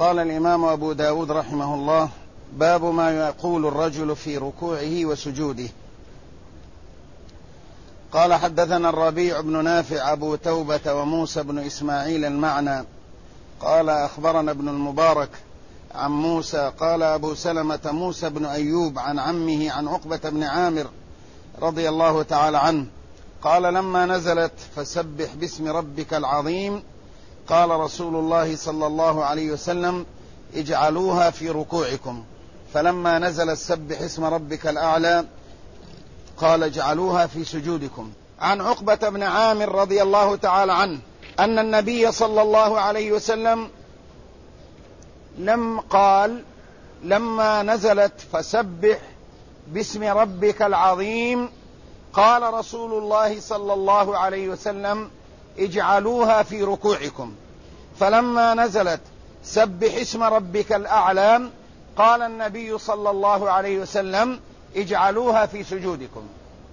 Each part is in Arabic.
قال الإمام أبو داود رحمه الله: باب ما يقول الرجل في ركوعه وسجوده. قال: حدثنا الربيع بن نافع أبو توبة وموسى بن إسماعيل المعنى قال: أخبرنا ابن المبارك عن موسى قال: أبو سلمة موسى بن أيوب عن عمه عن عقبة بن عامر رضي الله تعالى عنه قال: لما نزلت فسبح باسم ربك العظيم قال رسول الله صلى الله عليه وسلم: اجعلوها في ركوعكم. فلما نزلت سبح اسم ربك الأعلى قال: اجعلوها في سجودكم. عن عقبة بن عامر رضي الله تعالى عنه أن النبي صلى الله عليه وسلم لما نزلت فسبح باسم ربك العظيم قال رسول الله صلى الله عليه وسلم: اجعلوها في ركوعكم. فلما نزلت سبح اسم ربك الأعلى قال النبي صلى الله عليه وسلم: اجعلوها في سجودكم.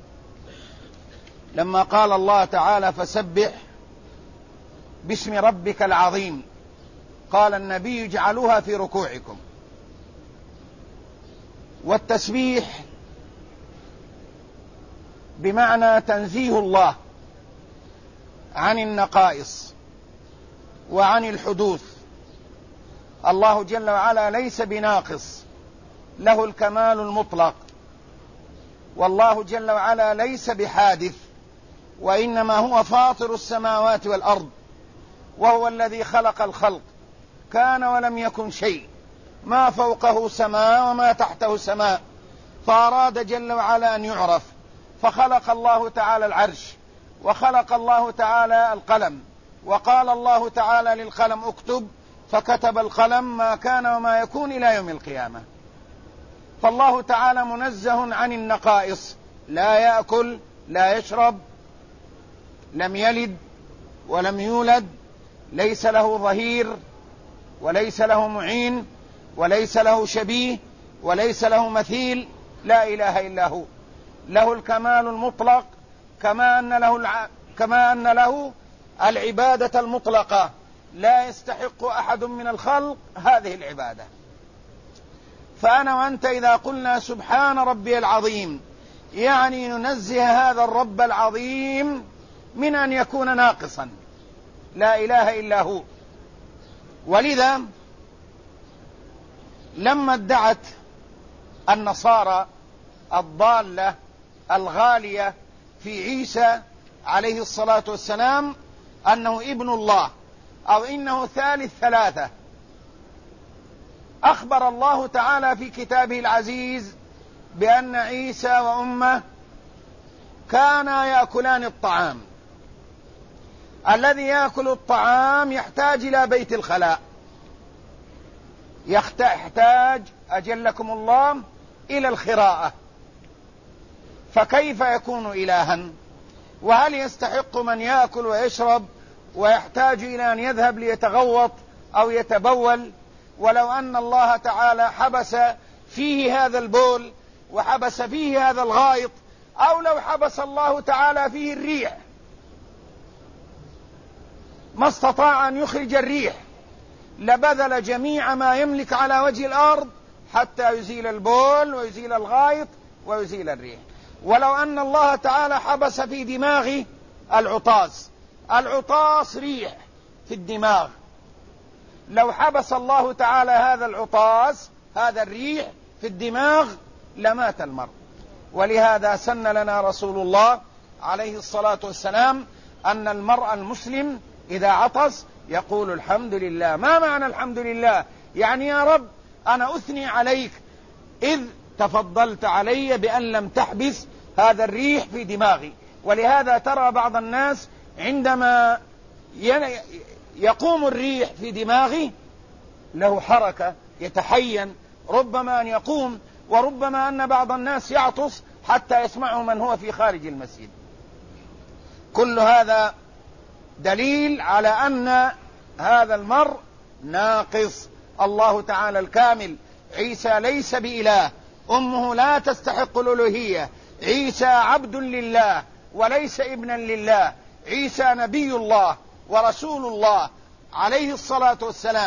لما قال الله تعالى: فسبح باسم ربك العظيم، قال النبي: اجعلوها في ركوعكم. والتسبيح بمعنى تنزيه الله عن النقائص وعن الحدوث. الله جل وعلا ليس بناقص، له الكمال المطلق، والله جل وعلا ليس بحادث، وإنما هو فاطر السماوات والأرض، وهو الذي خلق الخلق، كان ولم يكن شيء، ما فوقه سماء وما تحته سماء، فأراد جل وعلا أن يعرف، فخلق الله تعالى العرش، وخلق الله تعالى القلم، وقال الله تعالى للقلم: اكتب، فكتب القلم ما كان وما يكون إلى يوم القيامة. فالله تعالى منزه عن النقائص، لا يأكل، لا يشرب، لم يلد ولم يولد، ليس له ظهير وليس له معين وليس له شبيه وليس له مثيل، لا إله إلا هو، له الكمال المطلق، كما أن له العبادة المطلقة، لا يستحق أحد من الخلق هذه العبادة. فأنا وأنت إذا قلنا سبحان ربي العظيم يعني ننزه هذا الرب العظيم من أن يكون ناقصا، لا إله إلا هو. ولذا لما ادعت النصارى الضالة الغالية في عيسى عليه الصلاة والسلام أنه ابن الله أو إنه ثالث ثلاثة، أخبر الله تعالى في كتابه العزيز بأن عيسى وأمه كانا يأكلان الطعام. الذي يأكل الطعام يحتاج إلى بيت الخلاء، يحتاج أجلكم الله إلى الخراءة، فكيف يكون إلها؟ وهل يستحق من يأكل ويشرب ويحتاج إلى أن يذهب ليتغوط أو يتبول؟ ولو أن الله تعالى حبس فيه هذا البول وحبس فيه هذا الغائط، أو لو حبس الله تعالى فيه الريح ما استطاع أن يخرج الريح، لبذل جميع ما يملك على وجه الأرض حتى يزيل البول ويزيل الغائط ويزيل الريح. ولو أن الله تعالى حبس في دماغه العطاس ريح في الدماغ، لو حبس الله تعالى هذا العطاس، هذا الريح في الدماغ، لمات المرء. ولهذا سن لنا رسول الله عليه الصلاة والسلام أن المرء المسلم إذا عطس يقول: الحمد لله. ما معنى الحمد لله؟ يعني يا رب أنا أثني عليك إذ تفضلت علي بأن لم تحبس هذا الريح في دماغي. ولهذا ترى بعض الناس عندما يقوم الريح في دماغه له حركة، يتحين، ربما أن يقوم، وربما أن بعض الناس يعطس حتى يسمعه من هو في خارج المسجد. كل هذا دليل على أن هذا المرء ناقص. الله تعالى الكامل، عيسى ليس بإله، أمه لا تستحق الألوهية، عيسى عبد لله وليس ابنا لله، عيسى نبي الله ورسول الله عليه الصلاة والسلام،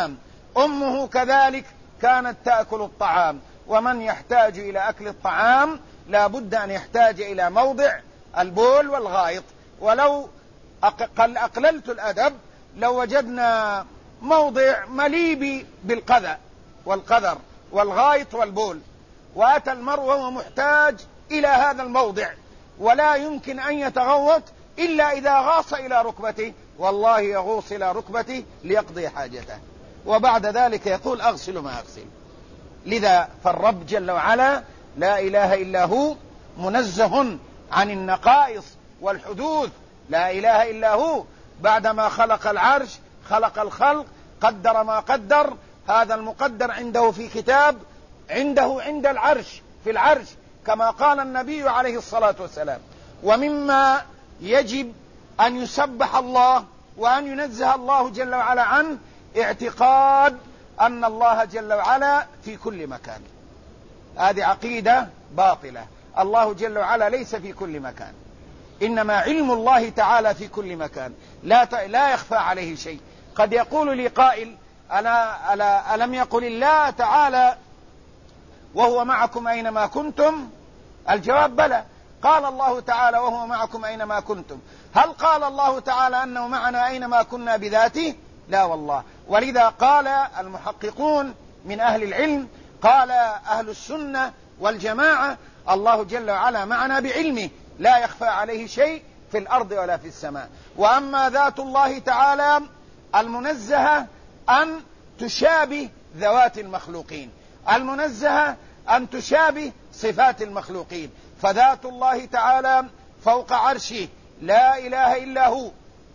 أمه كذلك كانت تأكل الطعام، ومن يحتاج إلى أكل الطعام لا بد أن يحتاج إلى موضع البول والغائط. ولو أقللت الأدب لو وجدنا موضع مليء بالقذى والقذر والغائط والبول، وأتى المرء وهو محتاج إلى هذا الموضع ولا يمكن أن يتغوط إلا إذا غاص إلى ركبته، والله يغوص إلى ركبته ليقضي حاجته، وبعد ذلك يقول أغسل ما أغسل. لذا فالرب جل وعلا لا إله إلا هو، منزه عن النقائص والحدوث، لا إله إلا هو. بعدما خلق العرش خلق الخلق، قدر ما قدر، هذا المقدر عنده في كتاب، عنده عند العرش في العرش كما قال النبي عليه الصلاة والسلام. ومما يجب أن يسبح الله وأن ينزه الله جل وعلا عنه اعتقاد أن الله جل وعلا في كل مكان. هذه عقيدة باطلة، الله جل وعلا ليس في كل مكان، إنما علم الله تعالى في كل مكان، لا يخفى عليه شيء. قد يقول لي قائل ألم يقل الله تعالى وهو معكم أينما كنتم؟ الجواب بلى، قال الله تعالى وهو معكم أينما كنتم. هل قال الله تعالى أنه معنا أينما كنا بذاته؟ لا والله. ولذا قال المحققون من أهل العلم، قال أهل السنة والجماعة الله جل وعلا معنا بعلمه، لا يخفى عليه شيء في الأرض ولا في السماء. وأما ذات الله تعالى المنزهة أن تشابه ذوات المخلوقين، المنزهة أن تشابه صفات المخلوقين، فذات الله تعالى فوق عرشه لا إله إلا هو،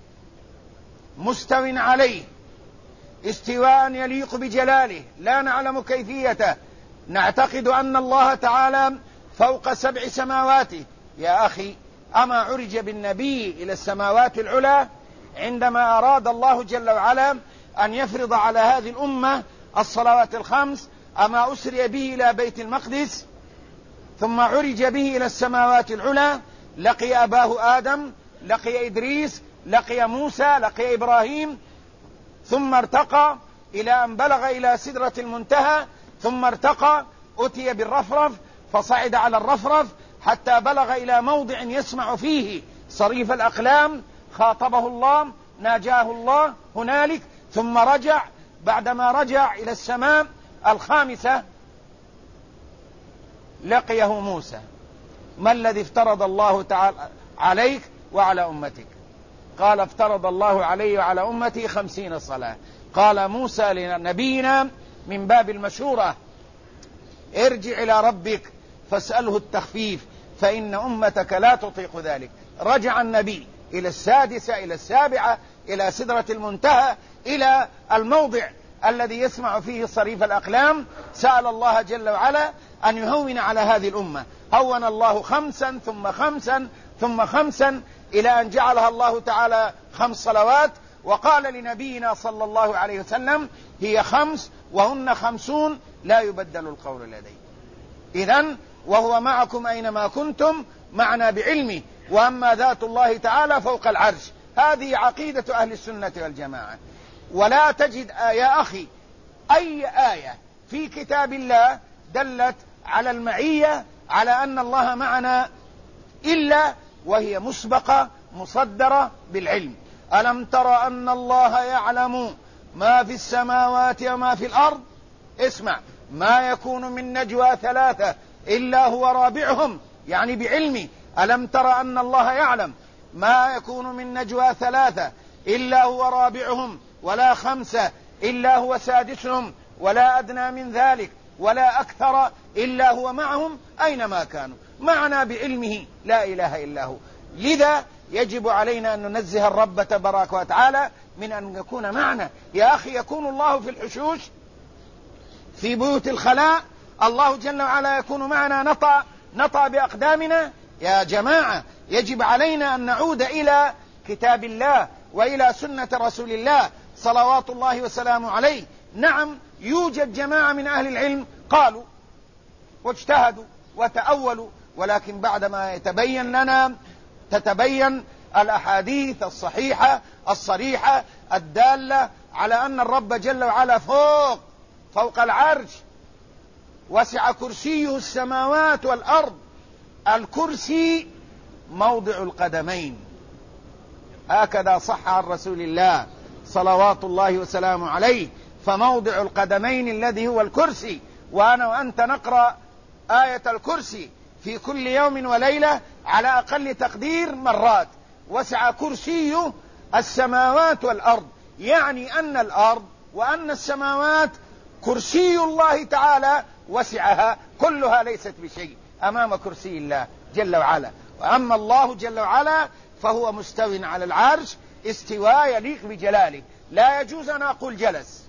مستو عليه استواء يليق بجلاله، لا نعلم كيفيته، نعتقد أن الله تعالى فوق 7 سماوات. يا أخي، أما عرج بالنبي إلى السماوات العلى عندما أراد الله جل وعلا أن يفرض على هذه الأمة الصلوات الخمس؟ أما أسري به إلى بيت المقدس ثم عرج به إلى السماوات العلى، لقي أباه آدم، لقي إدريس، لقي موسى، لقي إبراهيم، ثم ارتقى إلى أن بلغ إلى سدرة المنتهى، ثم ارتقى أتي بالرفرف فصعد على الرفرف حتى بلغ إلى موضع يسمع فيه صريف الأقلام، خاطبه الله، ناجاه الله هنالك، ثم رجع. بعدما رجع إلى السماء الخامسة لقيه موسى: ما الذي افترض الله تعالى عليك وعلى أمتك؟ قال: افترض الله علي وعلى أمتي 50 صلاة. قال موسى لنبينا من باب المشورة: ارجع إلى ربك فاسأله التخفيف فإن أمتك لا تطيق ذلك. رجع النبي إلى 6 إلى 7 إلى سدرة المنتهى، إلى الموضع الذي يسمع فيه صريف الأقلام، سأل الله جل وعلا أن يهون على هذه الأمة. هون الله 5 ثم 5 ثم 5 إلى أن جعلها الله تعالى 5 صلوات، وقال لنبينا صلى الله عليه وسلم: هي 5 وهن 50 لا يبدل القول لدي. إذن وهو معكم أينما كنتم، معنا بعلمه. وأما ذات الله تعالى فوق العرش، هذه عقيدة أهل السنة والجماعة. ولا تجد يا أخي أي آية في كتاب الله دلت على المعية، على أن الله معنا، إلا وهي مسبقة مصدرة بالعلم. ألم تر أن الله يعلم ما في السماوات وما في الأرض؟ اسمع: ما يكون من نجوى 3 إلا هو رابعهم، يعني بعلمي. ألم تر أن الله يعلم ما يكون من نجوى 3 إلا هو رابعهم، ولا 5 إلا هو سادسهم، ولا أدنى من ذلك ولا أكثر إلا هو معهم أينما كانوا. معنا بعلمه لا إله إلا هو. لذا يجب علينا أن ننزه الرب تبارك وتعالى من أن يكون معنا. يا أخي، يكون الله في الحشوش في بيوت الخلاء، الله جل وعلا يكون معنا نطأ بأقدامنا. يا جماعة، يجب علينا أن نعود إلى كتاب الله وإلى سنة رسول الله صلوات الله وسلامه عليه. نعم، يوجد جماعة من أهل العلم قالوا واجتهدوا وتأولوا، ولكن بعدما تتبين الأحاديث الصحيحة الصريحة الدالة على أن الرب جل وعلا فوق العرش، وسع كرسيه السماوات والأرض. الكرسي موضع القدمين، هكذا صح عن رسول الله صلوات الله وسلامه عليه، فموضع القدمين الذي هو الكرسي. وأنا وأنت نقرأ آية الكرسي في كل يوم وليلة على أقل تقدير مرات. وسع كرسيه السماوات والأرض، يعني أن الأرض وأن السماوات كرسي الله تعالى وسعها، كلها ليست بشيء أمام كرسي الله جل وعلا. وأما الله جل وعلا فهو مستو على العرش استواء يليق بجلاله، لا يجوز أن أقول جلس،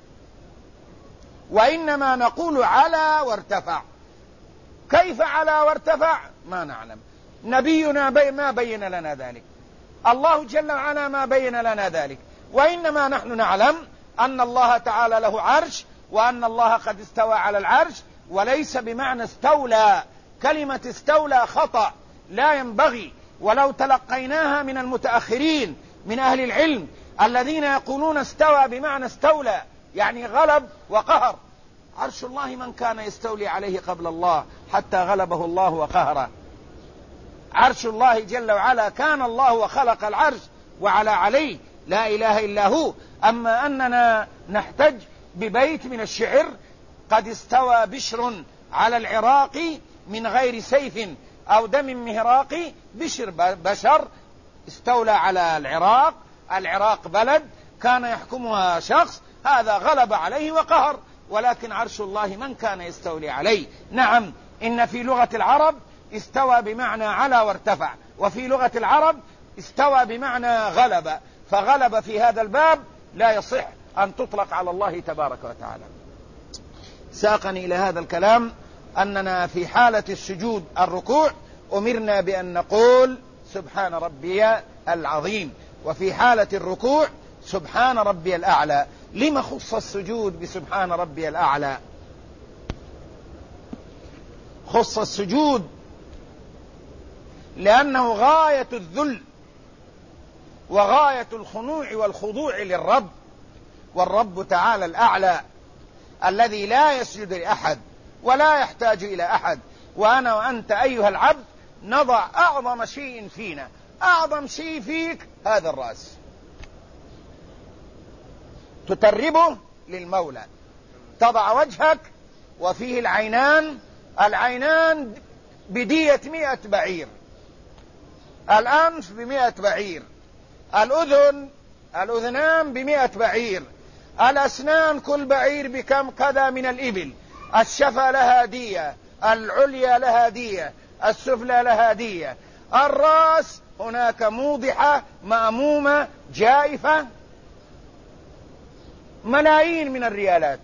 وإنما نقول على وارتفع. كيف على وارتفع ما نعلم، نبينا ما بين لنا ذلك، الله جل وعلا ما بين لنا ذلك، وإنما نحن نعلم أن الله تعالى له عرش، وأن الله قد استوى على العرش، وليس بمعنى استولى. كلمة استولى خطأ لا ينبغي، ولو تلقيناها من المتأخرين من أهل العلم الذين يقولون استوى بمعنى استولى يعني غلب وقهر. عرش الله من كان يستولي عليه قبل الله حتى غلبه الله وقهره. عرش الله جل وعلا كان الله وخلق العرش وعلى عليه، لا إله إلا هو. أما أننا نحتج ببيت من الشعر: قد استوى بشر على العراق من غير سيف أو دم مهراق. بشر بشر استولى على العراق، العراق بلد كان يحكمها شخص، هذا غلب عليه وقهر. ولكن عرش الله من كان يستولي عليه. نعم، إن في لغة العرب استوى بمعنى على وارتفع، وفي لغة العرب استوى بمعنى غلب، فغلب في هذا الباب لا يصح أن تطلق على الله تبارك وتعالى. ساقني إلى هذا الكلام أننا في حالة السجود الركوع أمرنا بأن نقول سبحان ربي العظيم، وفي حالة الركوع سبحان ربي الأعلى. لما خص السجود بسبحان ربي الأعلى؟ خص السجود لأنه غاية الذل وغاية الخنوع والخضوع للرب، والرب تعالى الأعلى الذي لا يسجد لأحد ولا يحتاج إلى أحد. وأنا وأنت أيها العبد نضع أعظم شيء فينا، أعظم شيء فيك هذا الرأس، تتربه للمولى، تضع وجهك وفيه العينان بدية 100 بعير، الأنف ب100 بعير، الأذنان ب100 بعير، الأسنان كل بعير بكم كذا من الإبل، الشفة لها دية، العليا لها دية، السفلى لها دية، الرأس هناك موضحة مأمومة جائفة، ملايين من الريالات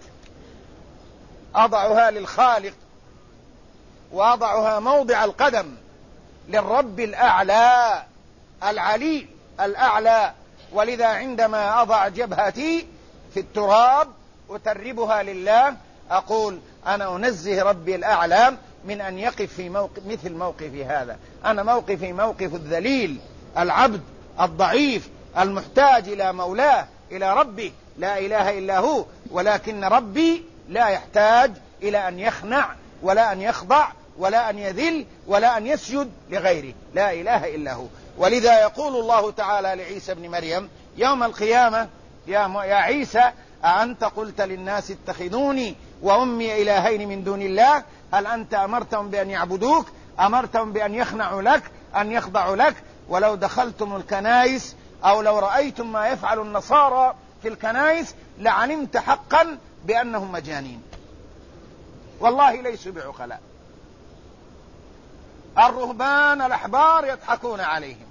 أضعها للخالق، وأضعها موضع القدم للرب الأعلى العلي الأعلى. ولذا عندما أضع جبهتي في التراب أتربها لله، أقول أنا أنزه ربي الأعلى من أن يقف في مثل موقفي هذا. أنا موقفي موقف الذليل، العبد الضعيف المحتاج إلى مولاه، إلى ربه، لا إله إلا هو. ولكن ربي لا يحتاج إلى أن يخنع ولا أن يخضع ولا أن يذل ولا أن يسجد لغيره، لا إله إلا هو. ولذا يقول الله تعالى لعيسى بن مريم يوم القيامة: يا عيسى أأنت قلت للناس اتخذوني وأمي إلهين من دون الله؟ هل أنت أمرتهم بأن يعبدوك؟ أمرتهم بأن يخنعوا لك، أن يخضعوا لك؟ ولو دخلتم الكنائس أو لو رأيتم ما يفعل النصارى في الكنائس لعلمت حقا بأنهم مجانين، والله ليسوا بعقلاء. الرهبان الأحبار يضحكون عليهم.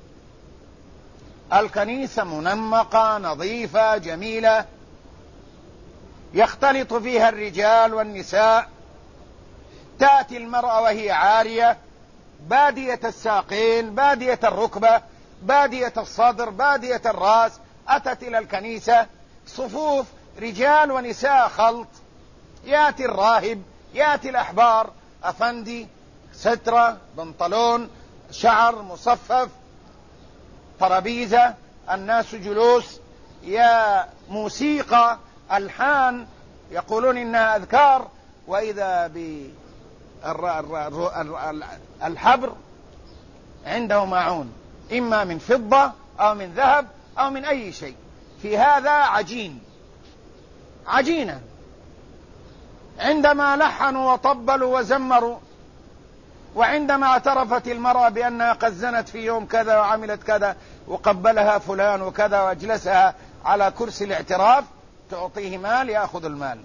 الكنيسة منمقة نظيفة جميلة يختلط فيها الرجال والنساء، تأتي المرأة وهي عارية بادية الساقين بادية الركبة بادية الصدر بادية الرأس، أتت إلى الكنيسة صفوف رجال ونساء خلط، يأتي الراهب يأتي الأحبار، أفندي، سترة، بنطلون، شعر مصفف، ترابيزة، الناس جلوس، يا موسيقى ألحان يقولون إنها أذكار، وإذا بالحبر عنده ماعون إما من فضة أو من ذهب أو من أي شيء، في هذا عجينة. عندما لحنوا وطبلوا وزمروا، وعندما اعترفت المرأة بأنها قد زنت في يوم كذا وعملت كذا وقبلها فلان وكذا واجلسها على كرسي الاعتراف، تعطيه مال، يأخذ المال.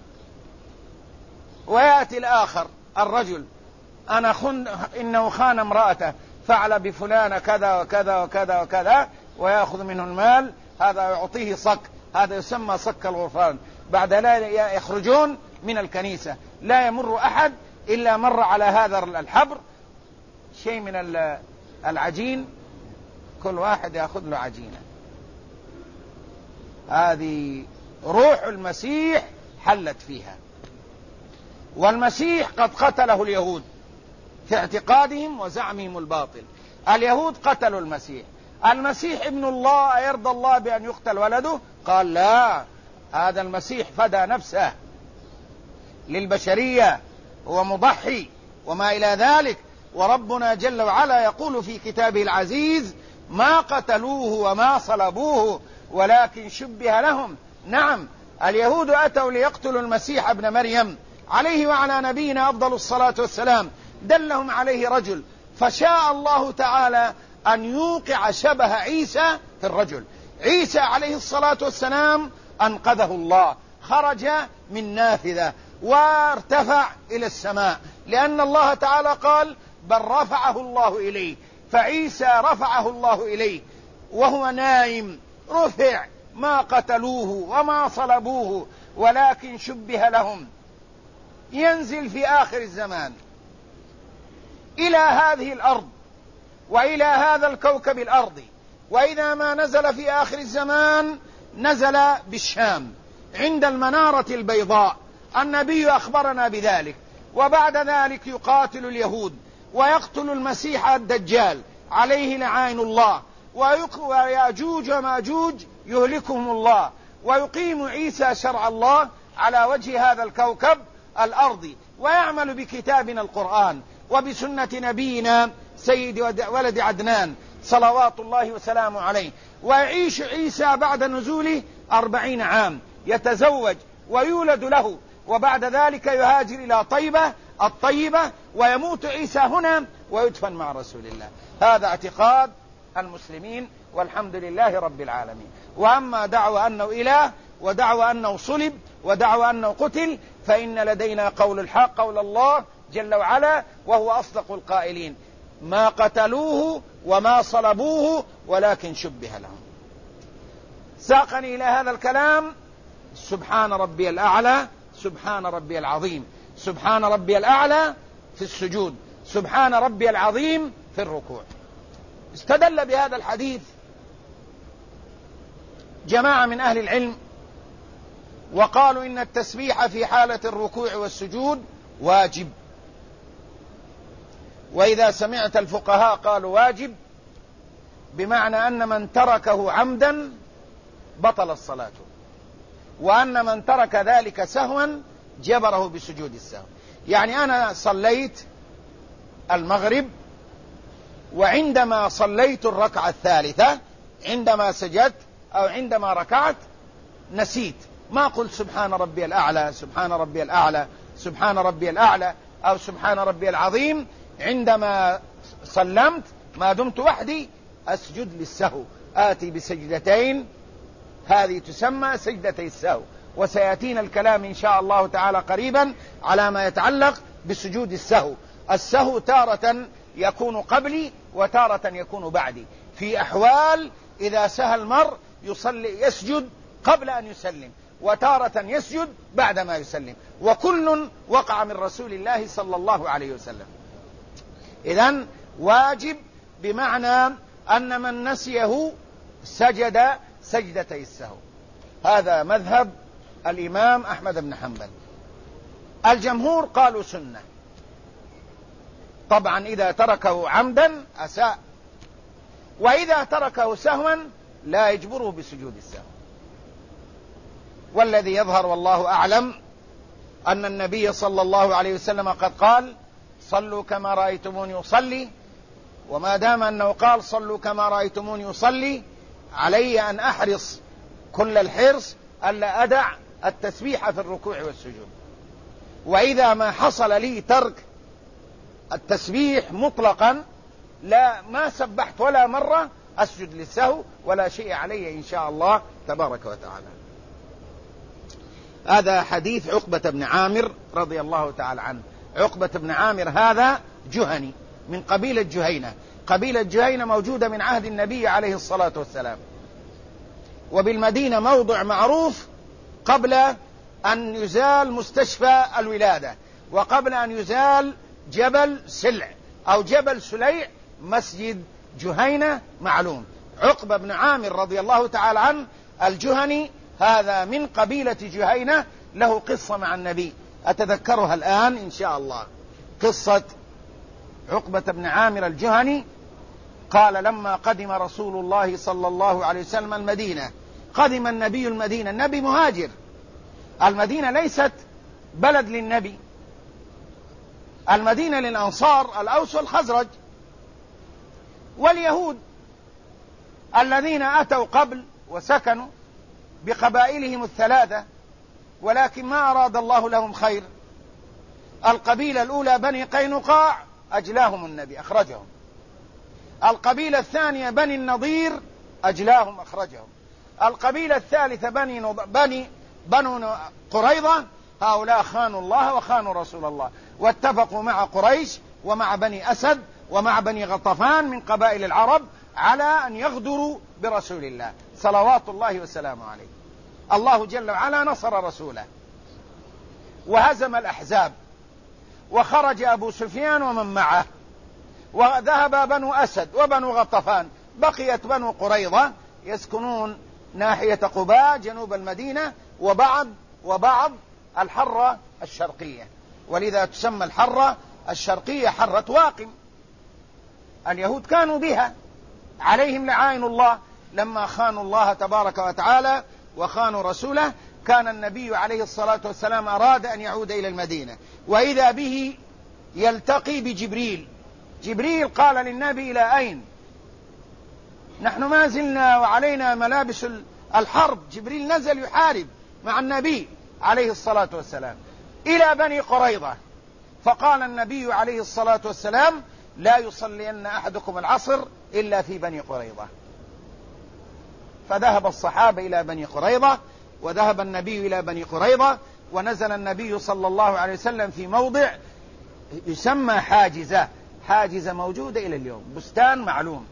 ويأتي الآخر الرجل إنه خان امرأته، فعل بفلان كذا وكذا وكذا وكذا، ويأخذ منه المال، هذا يعطيه صك، هذا يسمى صك الغفران. بعد لا يخرجون من الكنيسة، لا يمر أحد إلا مر على هذا الحبر شيء من العجين، كل واحد يأخذ له عجينة. هذه روح المسيح حلت فيها، والمسيح قد قتله اليهود في اعتقادهم وزعمهم الباطل. اليهود قتلوا المسيح ابن الله، أيرضى الله بأن يقتل ولده؟ قال لا، هذا المسيح فدى نفسه للبشرية، هو مضحي وما إلى ذلك. وربنا جل وعلا يقول في كتابه العزيز: ما قتلوه وما صلبوه ولكن شبه لهم. نعم، اليهود أتوا ليقتلوا المسيح ابن مريم عليه وعلى نبينا أفضل الصلاة والسلام، دلهم عليه رجل، فشاء الله تعالى أن يوقع شبه عيسى في الرجل. عيسى عليه الصلاة والسلام أنقذه الله، خرج من نافذة وارتفع إلى السماء، لأن الله تعالى قال: بل رفعه الله إليه. فعيسى رفعه الله إليه وهو نائم، رفع، ما قتلوه وما صلبوه ولكن شبه لهم. ينزل في آخر الزمان إلى هذه الأرض وإلى هذا الكوكب الأرضي، وإذا ما نزل في آخر الزمان نزل بالشام عند المنارة البيضاء، النبي أخبرنا بذلك. وبعد ذلك يقاتل اليهود ويقتل المسيح الدجال عليه لعائن الله، ويأجوج وماجوج يهلكهم الله، ويقيم عيسى شرع الله على وجه هذا الكوكب الأرضي، ويعمل بكتابنا القرآن وبسنة نبينا سيد ولد عدنان صلوات الله وسلامه عليه. ويعيش عيسى بعد نزوله 40 عام، يتزوج ويولد له، وبعد ذلك يهاجر إلى طيبة الطيبة، ويموت عيسى هنا ويدفن مع رسول الله. هذا اعتقاد المسلمين، والحمد لله رب العالمين. وأما دعوى أنه إله، ودعوى أنه صلب، ودعوى أنه قتل، فإن لدينا قول الحق، قول الله جل وعلا، وهو أصدق القائلين: ما قتلوه وما صلبوه ولكن شبه لهم. ساقني إلى هذا الكلام: سبحان ربي الأعلى، سبحان ربي العظيم، سبحان ربي الأعلى في السجود، سبحان ربي العظيم في الركوع. استدل بهذا الحديث جماعة من أهل العلم، وقالوا إن التسبيح في حالة الركوع والسجود واجب. وإذا سمعت الفقهاء قالوا واجب بمعنى أن من تركه عمدا بطل الصلاة، وأن من ترك ذلك سهوا جبره بسجود السهو. يعني أنا صليت المغرب، وعندما صليت الركعة الثالثة، عندما سجدت أو عندما ركعت، نسيت، ما قلت سبحان ربي الأعلى، سبحان ربي الأعلى، سبحان ربي الأعلى، أو سبحان ربي العظيم. عندما سلمت ما دمت وحدي أسجد للسهو، آتي بسجدتين، هذه تسمى سجدتي السهو، وسيأتينا الكلام إن شاء الله تعالى قريبا على ما يتعلق بسجود السهو. السهو تارة يكون قبلي وتارة يكون بعدي، في أحوال إذا سهى المرء يسجد قبل أن يسلم، وتارة يسجد بعدما يسلم، وكل وقع من رسول الله صلى الله عليه وسلم. إذن واجب بمعنى أن من نسيه سجد سجدتي السهو. هذا مذهب الإمام أحمد بن حنبل. الجمهور قالوا سنة، طبعا إذا تركه عمدا أساء، وإذا تركه سهوا لا يجبره بسجود السهو. والذي يظهر والله أعلم أن النبي صلى الله عليه وسلم قد قال: صلوا كما رأيتموني أصلي. وما دام أنه قال صلوا كما رأيتموني أصلي، علي أن أحرص كل الحرص ألا أدع التسبيح في الركوع والسجود. وإذا ما حصل لي ترك التسبيح مطلقا، ما سبحت ولا مرة، أسجد للسهو ولا شيء علي إن شاء الله تبارك وتعالى. هذا حديث عقبة بن عامر رضي الله تعالى عنه. عقبة بن عامر هذا جهني من قبيلة جهينة. قبيلة جهينة موجودة من عهد النبي عليه الصلاة والسلام، وبالمدينة موضع معروف قبل أن يزال مستشفى الولادة، وقبل أن يزال جبل سلع أو جبل سليع، مسجد جهينة معلوم. عقبة بن عامر رضي الله تعالى عنه الجهني هذا من قبيلة جهينة، له قصة مع النبي أتذكرها الآن إن شاء الله. قصة عقبة بن عامر الجهني. قال: لما قدم رسول الله صلى الله عليه وسلم المدينة، قدم النبي المدينة، النبي مهاجر، المدينة ليست بلد للنبي، المدينة للأنصار الأوس والخزرج واليهود الذين أتوا قبل وسكنوا بقبائلهم الثلاثة، ولكن ما أراد الله لهم خير. القبيلة الأولى بني قينقاع أجلاهم النبي أخرجهم، القبيلة الثانية بني النضير أجلاهم أخرجهم، القبيلة الثالثة بنو قريظة، هؤلاء خانوا الله وخانوا رسول الله، واتفقوا مع قريش ومع بني أسد ومع بني غطفان من قبائل العرب على أن يغدروا برسول الله صلوات الله وسلامه عليه. الله جل وعلا نصر رسوله وهزم الأحزاب، وخرج أبو سفيان ومن معه، وذهب بنو أسد وبنو غطفان، بقيت بنو قريظة يسكنون ناحية قباء جنوب المدينة وبعض الحرة الشرقية، ولذا تسمى الحرة الشرقية حرة واقم. اليهود كانوا بها عليهم لعائن الله، لما خانوا الله تبارك وتعالى وخانوا رسوله. كان النبي عليه الصلاة والسلام أراد أن يعود إلى المدينة، وإذا به يلتقي بجبريل. جبريل قال للنبي: إلى أين؟ نحن ما زلنا وعلينا ملابس الحرب. جبريل نزل يحارب مع النبي عليه الصلاة والسلام. إلى بني قريظة. فقال النبي عليه الصلاة والسلام: لا يصلين أحدكم العصر إلا في بني قريظة. فذهب الصحابة إلى بني قريظة، وذهب النبي إلى بني قريظة، ونزل النبي صلى الله عليه وسلم في موضع يسمى حاجزة موجودة إلى اليوم، بستان معلوم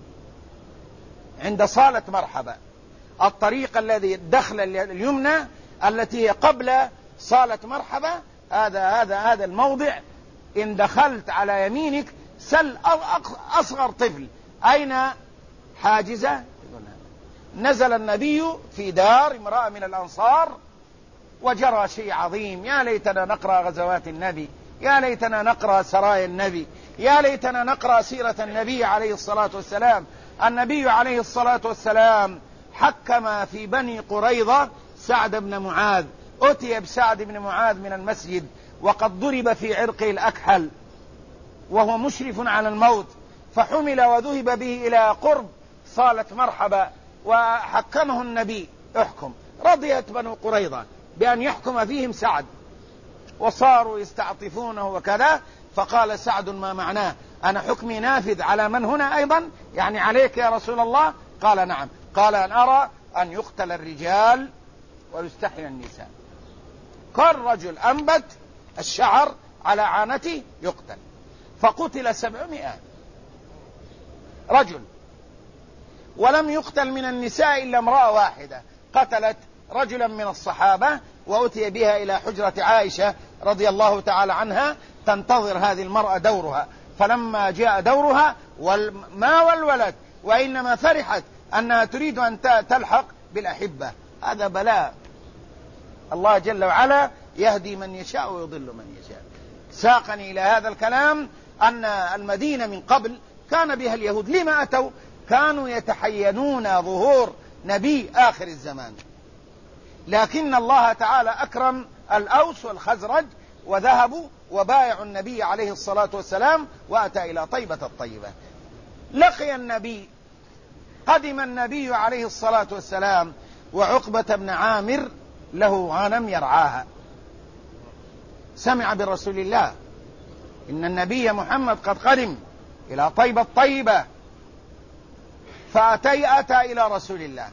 عند صالة مرحبا. الطريق الذي دخل اليمنى التي هي قبل صالة مرحبا، هذا الموضع. إن دخلت على يمينك سل أصغر طفل أين حاجزة. نزل النبي في دار امرأة من الأنصار، وجرى شيء عظيم. يا ليتنا نقرأ غزوات النبي، يا ليتنا نقرأ سرايا النبي، يا ليتنا نقرأ سيرة النبي عليه الصلاة والسلام. النبي عليه الصلاة والسلام حكم في بني قريظة سعد بن معاذ. أتي بسعد بن معاذ من المسجد وقد ضرب في عرقه الأكحل وهو مشرف على الموت، فحمل وذهب به إلى قرب صالة مرحبا، وحكمه النبي: احكم. رضيت بنو قريظة بأن يحكم فيهم سعد، وصاروا يستعطفونه وكذا. فقال سعد: ما معناه؟ أنا حكمي نافذ على من هنا أيضا، يعني عليك يا رسول الله؟ قال: نعم. قال: أن أرى أن يقتل الرجال ويستحيى النساء. كل رجل أنبت الشعر على عانته يقتل. فقتل 700 رجل، ولم يقتل من النساء إلا امرأة واحدة قتلت رجلا من الصحابة، وأتي بها إلى حجرة عائشة رضي الله تعالى عنها تنتظر هذه المرأة دورها. فلما جاء دورها ما والولد، وإنما فرحت أنها تريد أن تلحق بالأحبة. هذا بلاء. الله جل وعلا يهدي من يشاء ويضل من يشاء. ساقني إلى هذا الكلام أن المدينة من قبل كان بها اليهود. لما أتوا؟ كانوا يتحينون ظهور نبي آخر الزمان، لكن الله تعالى أكرم الأوس والخزرج وذهبوا وبايعوا النبي عليه الصلاة والسلام، وأتى إلى طيبة الطيبة. لقي النبي، قدم النبي عليه الصلاة والسلام وعقبة بن عامر له غنم يرعاها، سمع برسول الله إن النبي محمد قد قدم إلى طيبة الطيبة، أتى إلى رسول الله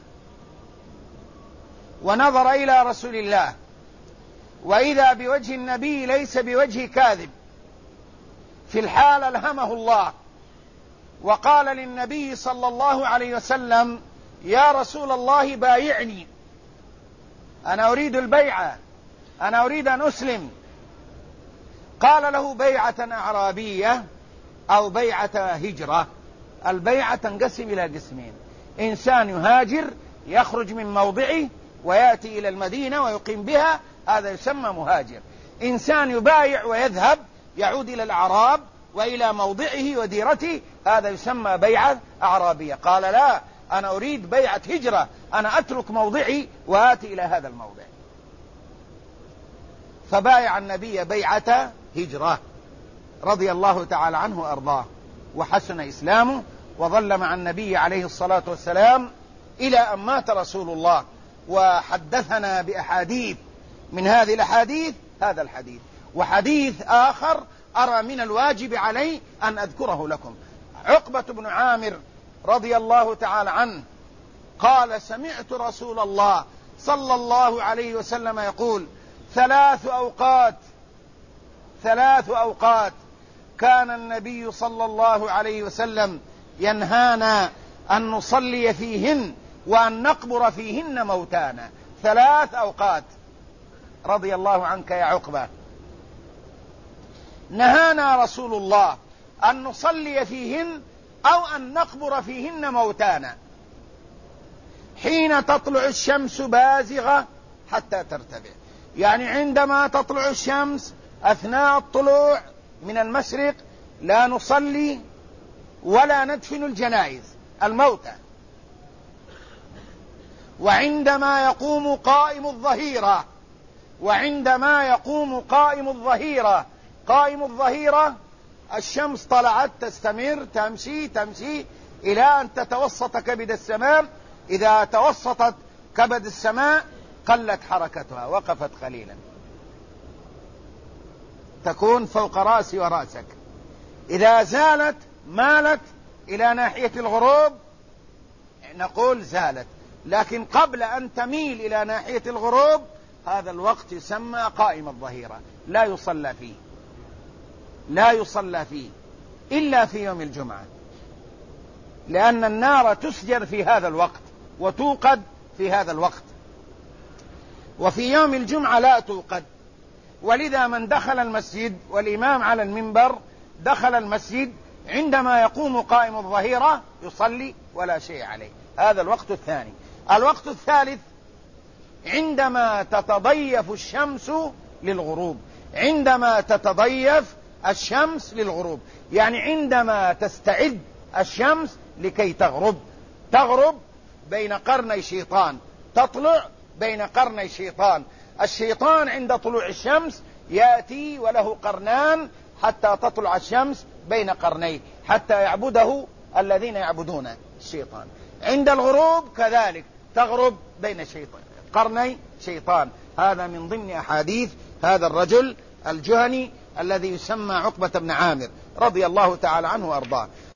ونظر إلى رسول الله، وإذا بوجه النبي ليس بوجه كاذب. في الحال ألهمه الله وقال للنبي صلى الله عليه وسلم: يا رسول الله بايعني، أنا أريد البيعة، أنا أريد أن أسلم. قال له: بيعة أعرابية أو بيعة هجرة. البيعة تنقسم إلى قسمين: إنسان يهاجر يخرج من موضعه ويأتي إلى المدينة ويقيم بها، هذا يسمى مهاجر. إنسان يبايع ويذهب يعود إلى الأعراب وإلى موضعه وديرته، هذا يسمى بيعة أعرابية. قال: لا، أنا أريد بيعة هجرة، أنا أترك موضعي وآتي إلى هذا الموضع. فبايع النبي بيعة هجرة رضي الله تعالى عنه وأرضاه، وحسن إسلامه، وظل مع النبي عليه الصلاة والسلام إلى أن مات رسول الله. وحدثنا بأحاديث، من هذه الأحاديث هذا الحديث، وحديث آخر أرى من الواجب علي أن أذكره لكم. عقبة بن عامر رضي الله تعالى عنه قال: سمعت رسول الله صلى الله عليه وسلم يقول: ثلاث أوقات كان النبي صلى الله عليه وسلم ينهانا أن نصلي فيهن وأن نقبر فيهن موتانا. 3 أوقات رضي الله عنك يا عقبة نهانا رسول الله أن نصلي فيهن أو أن نقبر فيهن موتانا: حين تطلع الشمس بازغة حتى ترتفع، يعني عندما تطلع الشمس أثناء الطلوع من المشرق لا نصلي ولا ندفن الجنائز الموتى. وعندما يقوم قائم الظهيرة الشمس طلعت تستمر تمشي إلى أن تتوسط كبد السماء. إذا توسطت كبد السماء قلت حركتها، وقفت قليلا، تكون فوق رأسي ورأسك. إذا زالت مالت إلى ناحية الغروب نقول زالت، لكن قبل أن تميل إلى ناحية الغروب هذا الوقت يسمى قائم الظهيرة، لا يصلى فيه إلا في يوم الجمعة، لأن النار تسجر في هذا الوقت وتوقد في هذا الوقت، وفي يوم الجمعة لا توقد. ولذا من دخل المسجد والإمام على المنبر دخل المسجد عندما يقوم قائم الظهيرة يصلي ولا شيء عليه. هذا الوقت الثاني. الوقت الثالث عندما تتضيف الشمس للغروب، يعني عندما تستعد الشمس لكي تغرب بين قرني شيطان، تطلع بين قرني شيطان. الشيطان عند طلوع الشمس يأتي وله قرنان حتى تطلع الشمس بين قرنيه، حتى يعبده الذين يعبدون الشيطان. عند الغروب كذلك تغرب بين قرني شيطان. هذا من ضمن أحاديث هذا الرجل الجهني الذي يسمى عقبة بن عامر رضي الله تعالى عنه وأرضاه.